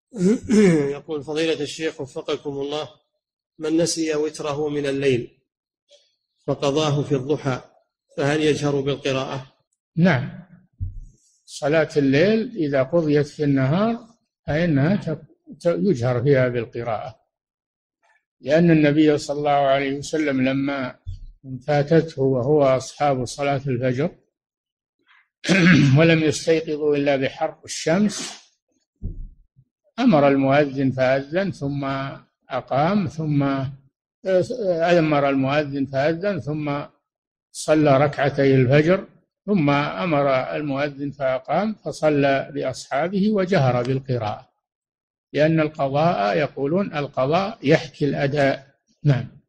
يقول فضيلة الشيخ وفقكم الله: من نسي وتره من الليل فقضاه في الضحى فهل يجهر بالقراءة؟ نعم، صلاة الليل إذا قضيت في النهار فإنها يجهر فيها بالقراءة، لأن النبي صلى الله عليه وسلم لما فاتته وهو أصحاب صلاة الفجر ولم يستيقظوا إلا بحر الشمس أمر المؤذن فأذن ثم أقام، ثم أمر المؤذن فأذن ثم صلى ركعتي الفجر، ثم أمر المؤذن فأقام فصلى بأصحابه وجهر بالقراءة، لأن القضاء يقولون القضاء يحكي الأداء. نعم.